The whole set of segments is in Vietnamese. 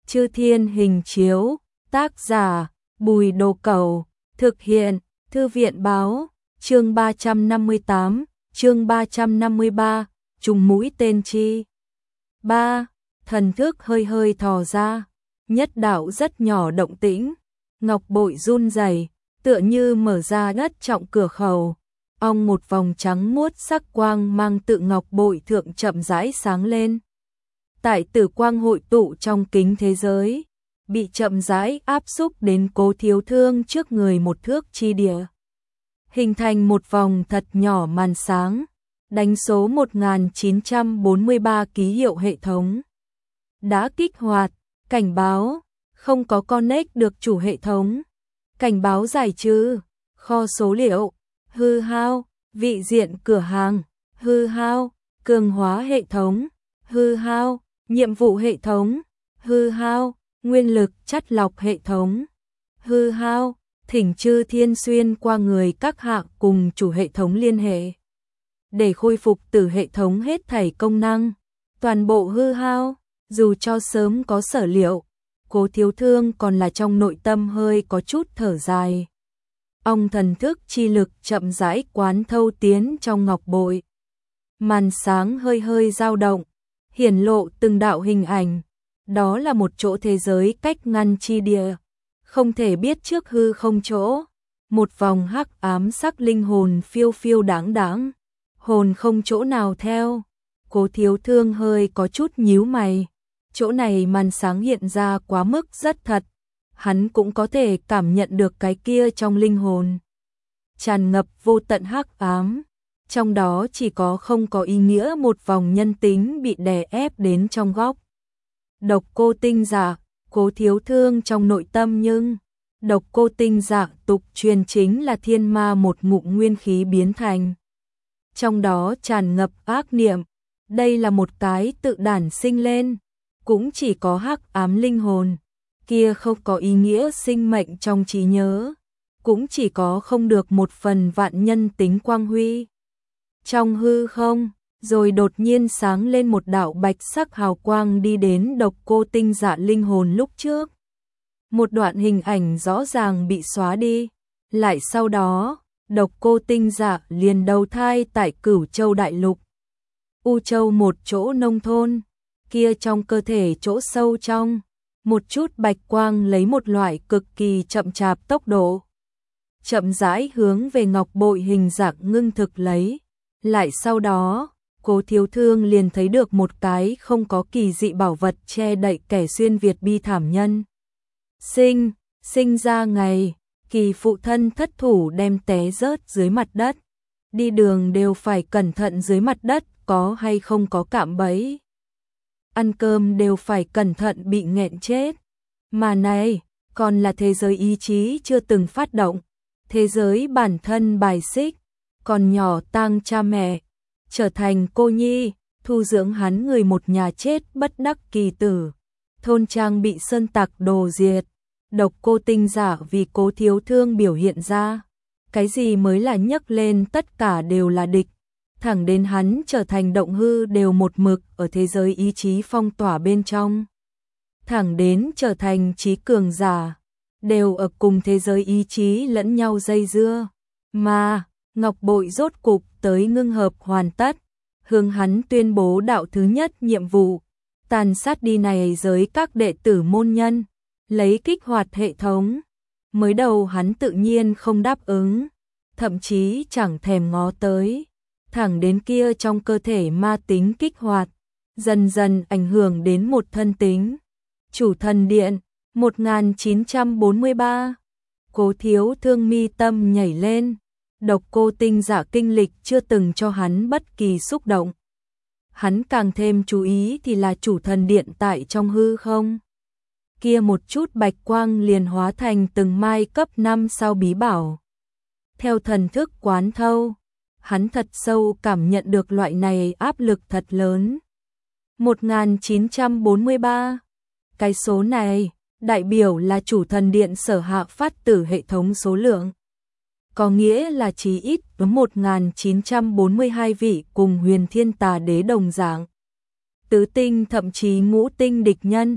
Chư Thiên Hình Chiếu, tác giả Bùi Đồ Cẩu, thực hiện Thư viện Báo, chương 358, chương 353, trùng mũi tên chi. 3. Thần thức hơi hơi thò ra, nhất đạo rất nhỏ động tĩnh, ngọc bội run rẩy, tựa như mở ra đất trọng cửa khẩu. Ong một vòng trắng muốt sắc quang mang tự ngọc bội thượng chậm rãi sáng lên. Tại tử quang hội tụ trong kính thế giới, bị chậm rãi áp xúc đến Cố Thiếu Thương trước người một thước chi địa. Hình thành một vòng thật nhỏ màn sáng, đánh số 1943 ký hiệu hệ thống. Đã kích hoạt, cảnh báo, không có connect được chủ hệ thống. Cảnh báo giải trừ, kho số liệu, hư hao, vị diện cửa hàng, hư hao, cường hóa hệ thống, hư hao, nhiệm vụ hệ thống, hư hao, nguyên lực chắt lọc hệ thống, hư hao, thỉnh Chư Thiên xuyên qua người các hạng cùng chủ hệ thống liên hệ. Để khôi phục từ hệ thống hết thảy công năng, toàn bộ hư hao, dù cho sớm có sở liệu, Cố Thiếu Thương còn là trong nội tâm hơi có chút thở dài. Ông thần thức chi lực chậm rãi quán thâu tiến trong ngọc bội. Màn sáng hơi hơi dao động, hiển lộ từng đạo hình ảnh. Đó là một chỗ thế giới cách ngăn chi địa, không thể biết trước hư không chỗ. Một vòng hắc ám sắc linh hồn phiêu phiêu đáng đáng, hồn không chỗ nào theo. Cố Thiếu Thương hơi có chút nhíu mày. Chỗ này màn sáng hiện ra quá mức rất thật, hắn cũng có thể cảm nhận được cái kia trong linh hồn. Tràn ngập vô tận hắc ám, trong đó chỉ có không có ý nghĩa một vòng nhân tính bị đè ép đến trong góc. Độc cô tinh dạ, Cố Thiếu Thương trong nội tâm nhưng độc cô tinh dạ tục truyền chính là thiên ma một ngụm nguyên khí biến thành. Trong đó tràn ngập ác niệm, đây là một cái tự đản sinh lên. Cũng chỉ có hắc ám linh hồn, kia không có ý nghĩa sinh mệnh trong trí nhớ, cũng chỉ có không được một phần vạn nhân tính quang huy. Trong hư không, rồi đột nhiên sáng lên một đạo bạch sắc hào quang đi đến độc cô tinh dạ linh hồn lúc trước. Một đoạn hình ảnh rõ ràng bị xóa đi, lại sau đó, độc cô tinh dạ liền đầu thai tại Cửu Châu Đại Lục. U Châu một chỗ nông thôn. Kia trong cơ thể chỗ sâu trong, một chút bạch quang lấy một loại cực kỳ chậm chạp tốc độ. Chậm rãi hướng về ngọc bội hình dạng ngưng thực lấy. Lại sau đó, Cố Thiếu Thương liền thấy được một cái không có kỳ dị bảo vật che đậy kẻ xuyên Việt bi thảm nhân. Sinh ra ngày, kỳ phụ thân thất thủ đem té rớt dưới mặt đất. Đi đường đều phải cẩn thận dưới mặt đất có hay không có cạm bẫy. Ăn cơm đều phải cẩn thận bị nghẹn chết. Mà này, còn là thế giới ý chí chưa từng phát động, thế giới bản thân bài xích, còn nhỏ tang cha mẹ, trở thành cô nhi, thu dưỡng hắn người một nhà chết bất đắc kỳ tử. Thôn trang bị sơn tặc đồ diệt, độc cô tinh giả vì Cố Thiếu Thương biểu hiện ra. Cái gì mới là nhấc lên tất cả đều là địch. Thẳng đến hắn trở thành động hư đều một mực ở thế giới ý chí phong tỏa bên trong. Thẳng đến trở thành trí cường giả, đều ở cùng thế giới ý chí lẫn nhau dây dưa. Mà, ngọc bội rốt cục tới ngưng hợp hoàn tất, hướng hắn tuyên bố đạo thứ nhất nhiệm vụ, tàn sát đi này giới các đệ tử môn nhân, lấy kích hoạt hệ thống. Mới đầu hắn tự nhiên không đáp ứng, thậm chí chẳng thèm ngó tới. Thẳng đến kia trong cơ thể ma tính kích hoạt, dần dần ảnh hưởng đến một thân tính. Chủ thần điện, 1943. Cố Thiếu Thương mi tâm nhảy lên, độc cô tinh dạ kinh lịch chưa từng cho hắn bất kỳ xúc động. Hắn càng thêm chú ý thì là chủ thần điện tại trong hư không. Kia một chút bạch quang liền hóa thành từng mai cấp 5 sao bí bảo. Theo thần thức quán thâu, hắn thật sâu cảm nhận được loại này áp lực thật lớn. 1943. Cái số này, đại biểu là chủ thần điện sở hạ phát tử hệ thống số lượng. Có nghĩa là chí ít có 1942 vị cùng Huyền Thiên Tà Đế đồng dạng. Tứ tinh thậm chí ngũ tinh địch nhân.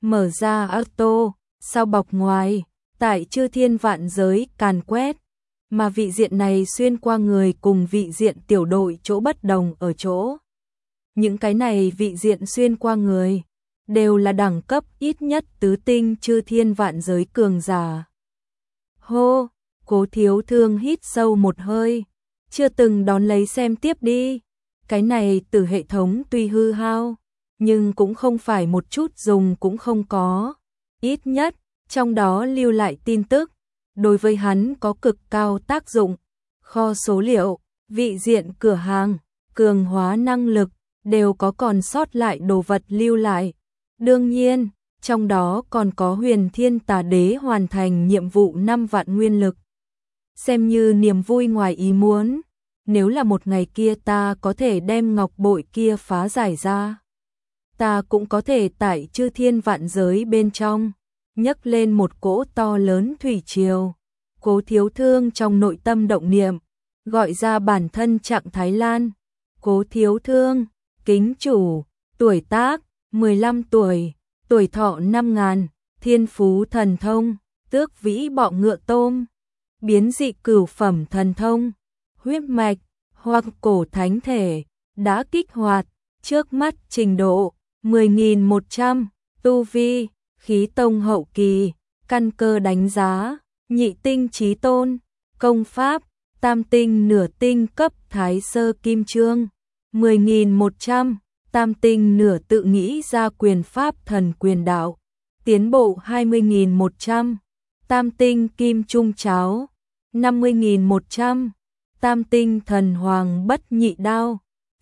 mở ra auto, sau bọc ngoài, tại chư thiên vạn giới càn quét, mà vị diện này xuyên qua người cùng vị diện tiểu đội chỗ bất đồng ở chỗ. Những cái này vị diện xuyên qua người, đều là đẳng cấp ít nhất tứ tinh chư thiên vạn giới cường giả. Hô, Cố Thiếu Thương hít sâu một hơi, chưa từng đón lấy xem tiếp đi. Cái này từ hệ thống tuy hư hao, nhưng cũng không phải một chút dùng cũng không có. Ít nhất, trong đó lưu lại tin tức, đối với hắn có cực cao tác dụng. Kho số liệu, vị diện cửa hàng, cường hóa năng lực, đều có còn sót lại đồ vật lưu lại. Đương nhiên, trong đó còn có Huyền Thiên Tà Đế hoàn thành nhiệm vụ 5 vạn nguyên lực. Xem như niềm vui ngoài ý muốn, nếu là một ngày kia ta có thể đem ngọc bội kia phá giải ra, ta cũng có thể tại chư thiên vạn giới bên trong, nhấc lên một cỗ to lớn thủy triều. Cố Thiếu Thương trong nội tâm động niệm, gọi ra bản thân Trạng Thái Lan. Cố Thiếu Thương, kính chủ, tuổi tác, 15 tuổi, tuổi thọ 5.000, thiên phú thần thông, tước vĩ bọ ngựa tôm, biến dị cửu phẩm thần thông, huyết mạch, hoặc cổ thánh thể, đã kích hoạt, trước mắt trình độ, 10.100, tu vi, khí tông hậu kỳ, căn cơ đánh giá, nhị tinh chí tôn, công pháp, tam tinh nửa tinh cấp thái sơ kim chương, 10.100, tam tinh nửa tự nghĩ ra quyền pháp thần quyền đạo, tiến bộ 20.100, tam tinh kim trung cháo, 50.100, tam tinh thần hoàng bất nhị đao,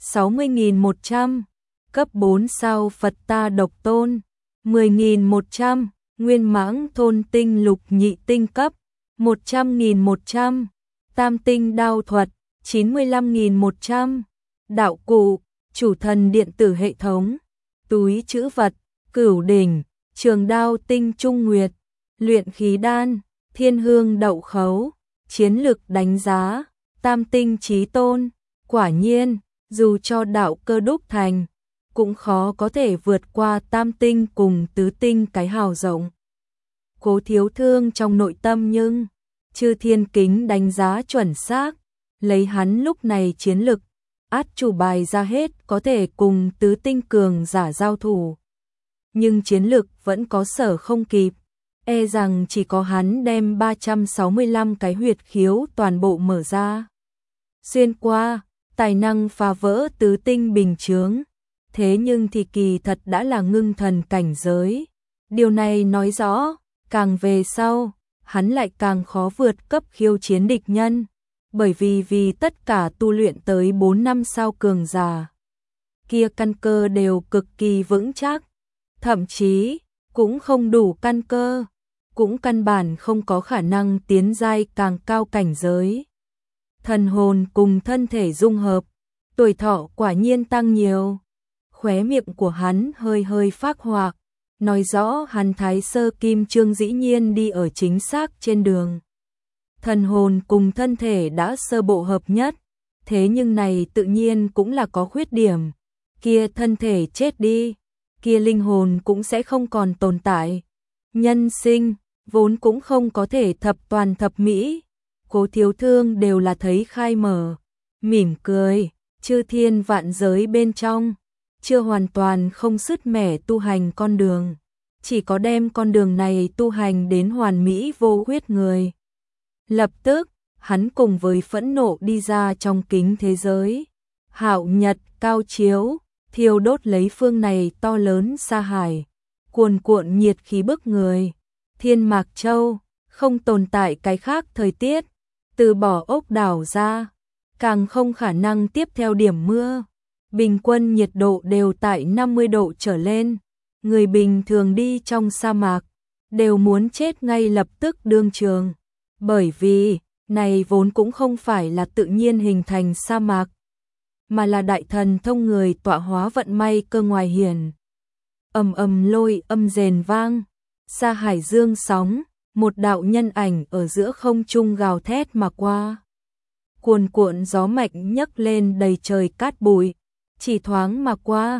60.100, cấp 4 sao Phật ta độc tôn, 10.100, nguyên mãng thôn tinh lục nhị tinh cấp, 100.100, tam tinh đao thuật, 95.100, đạo cụ, chủ thần điện tử hệ thống, túi trữ vật, cửu đỉnh, trường đao tinh trung nguyệt, luyện khí đan, thiên hương đậu khấu, chiến lực đánh giá, tam tinh chí tôn. Quả nhiên, dù cho đạo cơ đúc thành, cũng khó có thể vượt qua tam tinh cùng tứ tinh cái hào rộng. Cố Thiếu Thương trong nội tâm nhưng chư thiên kính đánh giá chuẩn xác, lấy hắn lúc này chiến lực, át chủ bài ra hết có thể cùng tứ tinh cường giả giao thủ. Nhưng chiến lực vẫn có sở không kịp, e rằng chỉ có hắn đem 365 cái huyệt khiếu toàn bộ mở ra. Xuyên qua, tài năng phá vỡ tứ tinh bình chướng, thế nhưng thì kỳ thật đã là ngưng thần cảnh giới. Điều này nói rõ, càng về sau, hắn lại càng khó vượt cấp khiêu chiến địch nhân, bởi vì tất cả tu luyện tới 4 năm sao cường giả kia căn cơ đều cực kỳ vững chắc, thậm chí cũng không đủ căn cơ, cũng căn bản không có khả năng tiến giai càng cao cảnh giới. Thần hồn cùng thân thể dung hợp, tuổi thọ quả nhiên tăng nhiều. Khóe miệng của hắn hơi hơi phác họa, nói rõ hắn thái sơ kim chương dĩ nhiên đi ở chính xác trên đường. Thần hồn cùng thân thể đã sơ bộ hợp nhất, thế nhưng này tự nhiên cũng là có khuyết điểm. Kia thân thể chết đi, kia linh hồn cũng sẽ không còn tồn tại. Nhân sinh, vốn cũng không có thể thập toàn thập mỹ. Cố Thiếu Thương đều là thấy khai mở, mỉm cười, chư thiên vạn giới bên trong, chưa hoàn toàn không sứt mẻ tu hành con đường, chỉ có đem con đường này tu hành đến hoàn mỹ vô huyết người. Lập tức, hắn cùng với phẫn nộ đi ra trong kính thế giới. Hạo nhật cao chiếu, thiêu đốt lấy phương này to lớn sa hải, cuồn cuộn nhiệt khí bức người. Thiên Mạc Châu, không tồn tại cái khác thời tiết, từ bỏ ốc đảo ra, càng không khả năng tiếp theo điểm mưa. Bình quân nhiệt độ đều tại 50 độ trở lên, người bình thường đi trong sa mạc đều muốn chết ngay lập tức đương trường, bởi vì này vốn cũng không phải là tự nhiên hình thành sa mạc, mà là đại thần thông người tọa hóa vận may cơ ngoài hiển. Ầm ầm lôi âm rền vang, sa hải dương sóng, một đạo nhân ảnh ở giữa không trung gào thét mà qua. Cuồn cuộn gió mạnh nhấc lên đầy trời cát bụi, chỉ thoáng mà qua,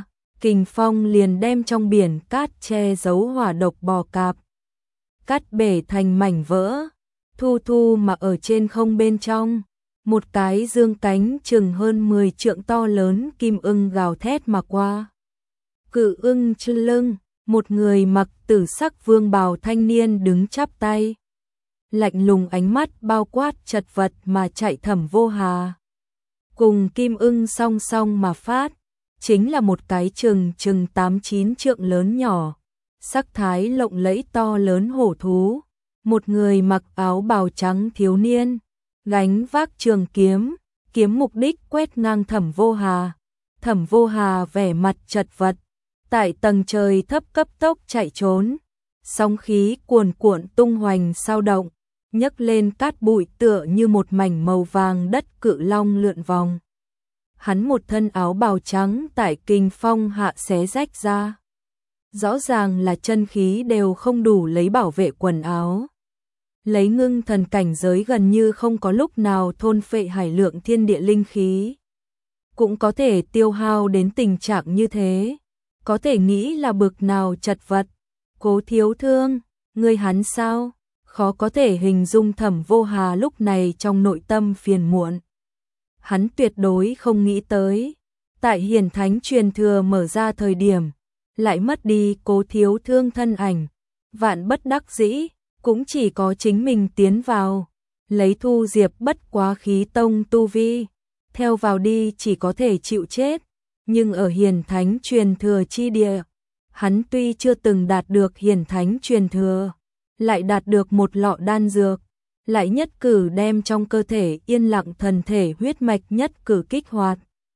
kình phong liền đem trong biển cát che giấu hỏa độc bò cạp. Cát bể thành mảnh vỡ, thu thu mà ở trên không bên trong. Một cái dương cánh chừng hơn 10 trượng to lớn kim ưng gào thét mà qua. Cự ưng trên lưng, một người mặc tử sắc vương bào thanh niên đứng chắp tay. Lạnh lùng ánh mắt bao quát chật vật mà chạy Thẩm Vô Hà. Cùng kim ưng song song mà phát, chính là một cái chừng 8-9 trượng lớn nhỏ, sắc thái lộng lẫy to lớn hổ thú. Một người mặc áo bào trắng thiếu niên, gánh vác trường kiếm, kiếm mục đích quét ngang Thẩm Vô Hà. Thẩm Vô Hà vẻ mặt chật vật, tại tầng trời thấp cấp tốc chạy trốn. Sóng khí cuồn cuộn tung hoành sao động, nhấc lên cát bụi tựa như một mảnh màu vàng đất cự long lượn vòng. Hắn một thân áo bào trắng tại kình phong hạ xé rách ra. Rõ ràng là chân khí đều không đủ lấy bảo vệ quần áo. Lấy ngưng thần cảnh giới gần như không có lúc nào thôn phệ hải lượng thiên địa linh khí. Cũng có thể tiêu hao đến tình trạng như thế. Có thể nghĩ là bực nào chật vật. Cố thiếu thương, ngươi hắn sao? Khó có thể hình dung Thẩm Vô Hà lúc này trong nội tâm phiền muộn. Hắn tuyệt đối không nghĩ tới. Tại Hiển Thánh truyền thừa mở ra thời điểm, lại mất đi Cố thiếu thương thân ảnh. Vạn bất đắc dĩ, cũng chỉ có chính mình tiến vào. Lấy Thu Diệp bất quá khí tông tu vi. Theo vào đi chỉ có thể chịu chết. Nhưng ở Hiển Thánh truyền thừa chi địa, hắn tuy chưa từng đạt được Hiển Thánh truyền thừa, lại đạt được một lọ đan dược, lại nhất cử đem trong cơ thể yên lặng thần thể huyết mạch nhất cử kích hoạt.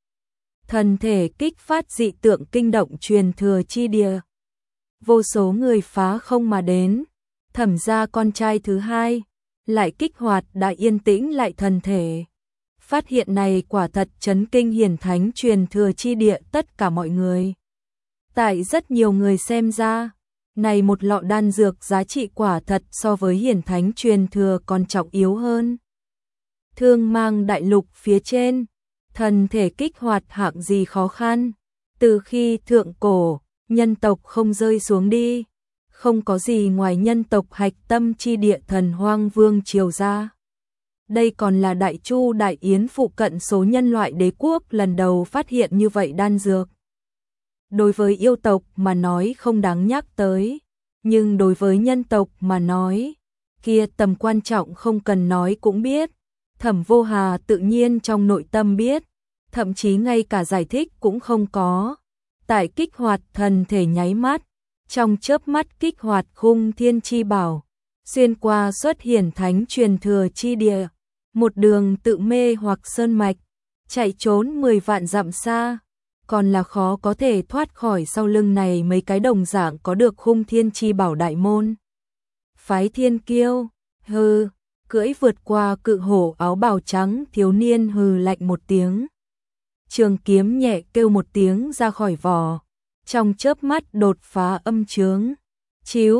Thần thể kích phát dị tượng kinh động truyền thừa chi địa. Vô số người phá không mà đến, Thẩm gia con trai thứ hai, lại kích hoạt đã yên tĩnh lại thần thể. Phát hiện này quả thật chấn kinh Hiển Thánh truyền thừa chi địa tất cả mọi người. Tại rất nhiều người xem ra, này một lọ đan dược giá trị quả thật so với Hiển Thánh truyền thừa còn trọng yếu hơn. Thương Mang đại lục phía trên, thần thể kích hoạt hạng gì khó khăn, từ khi thượng cổ, nhân tộc không rơi xuống đi, không có gì ngoài nhân tộc hạch tâm chi địa Thần Hoang Vương triều ra. Đây còn là Đại Chu Đại Yến phụ cận số nhân loại đế quốc lần đầu phát hiện như vậy đan dược. Đối với yêu tộc mà nói không đáng nhắc tới, nhưng đối với nhân tộc mà nói, kia tầm quan trọng không cần nói cũng biết. Thẩm Vô Hà tự nhiên trong nội tâm biết, thậm chí ngay cả giải thích cũng không có. Tại kích hoạt thần thể nháy mắt, trong chớp mắt kích hoạt Khung Thiên chi bảo, xuyên qua xuất Hiển Thánh truyền thừa chi địa, một đường tự mê hoặc sơn mạch, chạy trốn 10 vạn dặm xa, còn là khó có thể thoát khỏi sau lưng này mấy cái đồng dạng có được Khung Thiên chi bảo đại môn. Phái Thiên Kiêu, hừ, cưỡi vượt qua cự hổ áo bào trắng thiếu niên hừ lạnh một tiếng. Trường kiếm nhẹ kêu một tiếng ra khỏi vỏ, trong chớp mắt đột phá âm chướng. Chiếu,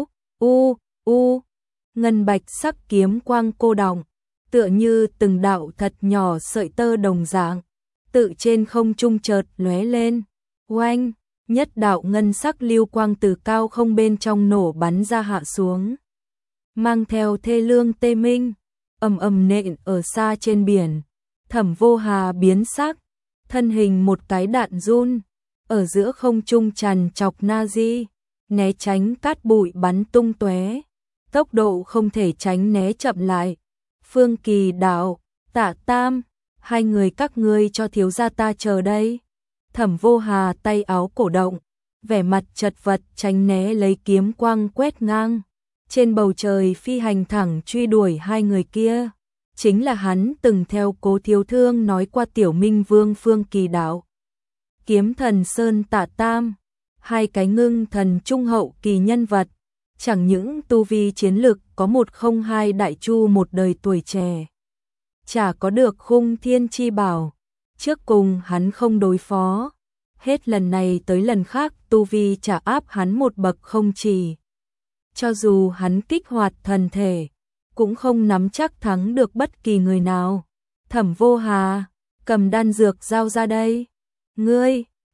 ngân bạch sắc kiếm quang cô đọng, tựa như từng đạo thật nhỏ sợi tơ đồng dạng, tự trên không trung chợt lóe lên. Oanh, nhất đạo ngân sắc lưu quang từ cao không bên trong nổ bắn ra hạ xuống, mang theo thê lương tê minh, ầm ầm nện ở xa trên biển. Thẩm Vô Hà biến sắc, thân hình một cái đạn run, ở giữa không trung tràn chọc na di, né tránh cát bụi bắn tung tóe, tốc độ không thể tránh né chậm lại. Phương Kỳ Đạo, Tạ Tam, hai người các ngươi cho thiếu gia ta chờ đây. Thẩm Vô Hà tay áo cổ động, vẻ mặt chật vật tránh né lấy kiếm quang quét ngang. Trên bầu trời phi hành thẳng truy đuổi hai người kia, chính là hắn từng theo Cố thiếu thương nói qua Tiểu Minh Vương Phương Kỳ Đạo. Kiếm thần Sơn Tạ Tam, hai cái ngưng thần trung hậu kỳ nhân vật, chẳng những tu vi chiến lực có 102 Đại Chu một đời tuổi trẻ, chả có được Khung Thiên chi bảo, trước cùng hắn không đối phó, hết lần này tới lần khác tu vi chả áp hắn một bậc không chỉ. Cho dù hắn kích hoạt thần thể, cũng không nắm chắc thắng được bất kỳ người nào. Thẩm Vô Hà, cầm đan dược giao ra đây. Ngươi,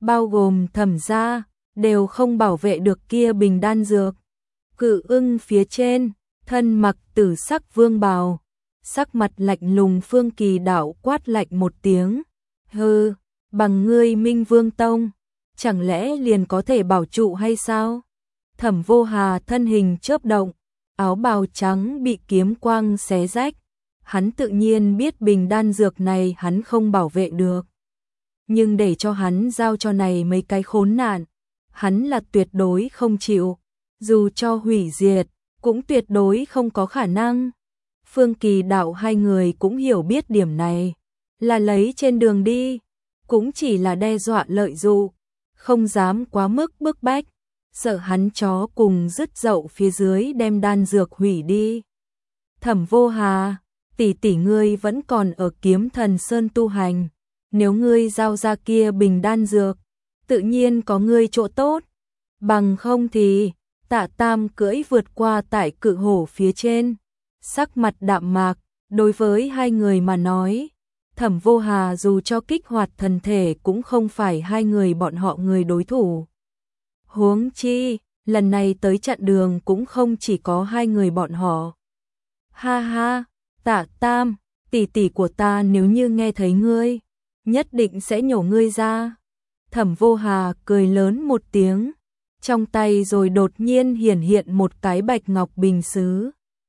bao gồm Thẩm gia, đều không bảo vệ được kia bình đan dược. Cự Ưng phía trên, thân mặc tử sắc vương bào, sắc mặt lạnh lùng Phương Kỳ Đạo quát lạnh một tiếng, hừ, bằng ngươi Minh Vương Tông, chẳng lẽ liền có thể bảo trụ hay sao? Thẩm Vô Hà thân hình chớp động, áo bào trắng bị kiếm quang xé rách, hắn tự nhiên biết bình đan dược này hắn không bảo vệ được. Nhưng để cho hắn giao cho này mấy cái khốn nạn, hắn là tuyệt đối không chịu, dù cho hủy diệt, cũng tuyệt đối không có khả năng. Phương Kỳ Đạo hai người cũng hiểu biết điểm này, là lấy trên đường đi, cũng chỉ là đe dọa lợi dụ, không dám quá mức bức bách, sợ hắn chó cùng dứt dậu phía dưới đem đan dược hủy đi. Thẩm Vô Hà, tỷ tỷ ngươi vẫn còn ở Kiếm Thần Sơn tu hành, nếu ngươi giao ra kia bình đan dược, tự nhiên có ngươi chỗ tốt, bằng không thì Tạ Tam cưỡi vượt qua tại cự hổ phía trên, sắc mặt đạm mạc, đối với hai người mà nói, Thẩm Vô Hà dù cho kích hoạt thần thể cũng không phải hai người bọn họ người đối thủ. Huống chi, lần này tới chặn đường cũng không chỉ có hai người bọn họ. Ha ha, Tạ Tam, tỷ tỷ của ta nếu như nghe thấy ngươi, nhất định sẽ nhổ ngươi ra. Thẩm Vô Hà cười lớn một tiếng, trong tay rồi đột nhiên hiển hiện một cái bạch ngọc bình sứ.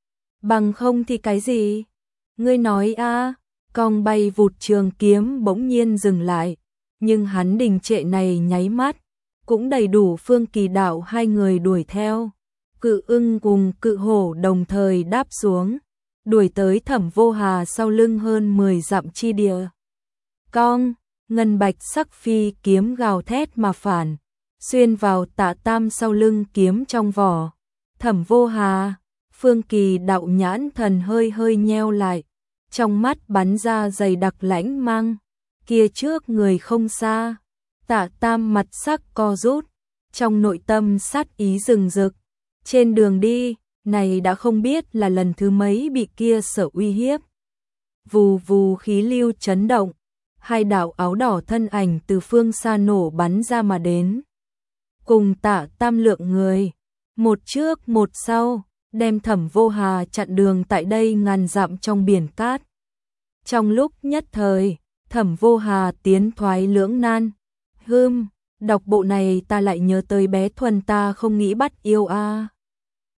Bằng không thì cái gì? Ngươi nói a? Cong bay vụt trường kiếm bỗng nhiên dừng lại, nhưng hắn đình trệ này nháy mắt, cũng đầy đủ Phương Kỳ Đạo hai người đuổi theo. Cự Ưng cùng Cự Hổ đồng thời đáp xuống, đuổi tới Thẩm Vô Hà sau lưng hơn 10 dặm chi địa. Cong, ngân bạch sắc phi kiếm gào thét mà phản, xuyên vào Tạ Tam sau lưng kiếm trong vỏ. Thẩm Vô Hà, Phương Kỳ Đạo nhãn thần hơi hơi nheo lại, trong mắt bắn ra dày đặc lãnh mang, kia trước người không xa, Tạ Tam mặt sắc co rút, trong nội tâm sát ý rừng rực, trên đường đi, này đã không biết là lần thứ mấy bị kia sở uy hiếp. Vù vù khí lưu chấn động, hai đạo áo đỏ thân ảnh từ phương xa nổ bắn ra mà đến. Cùng Tạ Tam lượng người, một trước một sau, đem Thẩm Vô Hà chặn đường tại đây ngàn dặm trong biển cát. Trong lúc nhất thời, Thẩm Vô Hà tiến thoái lưỡng nan. Đọc bộ này ta lại nhớ tới bé Thuần ta không nghĩ bắt yêu a.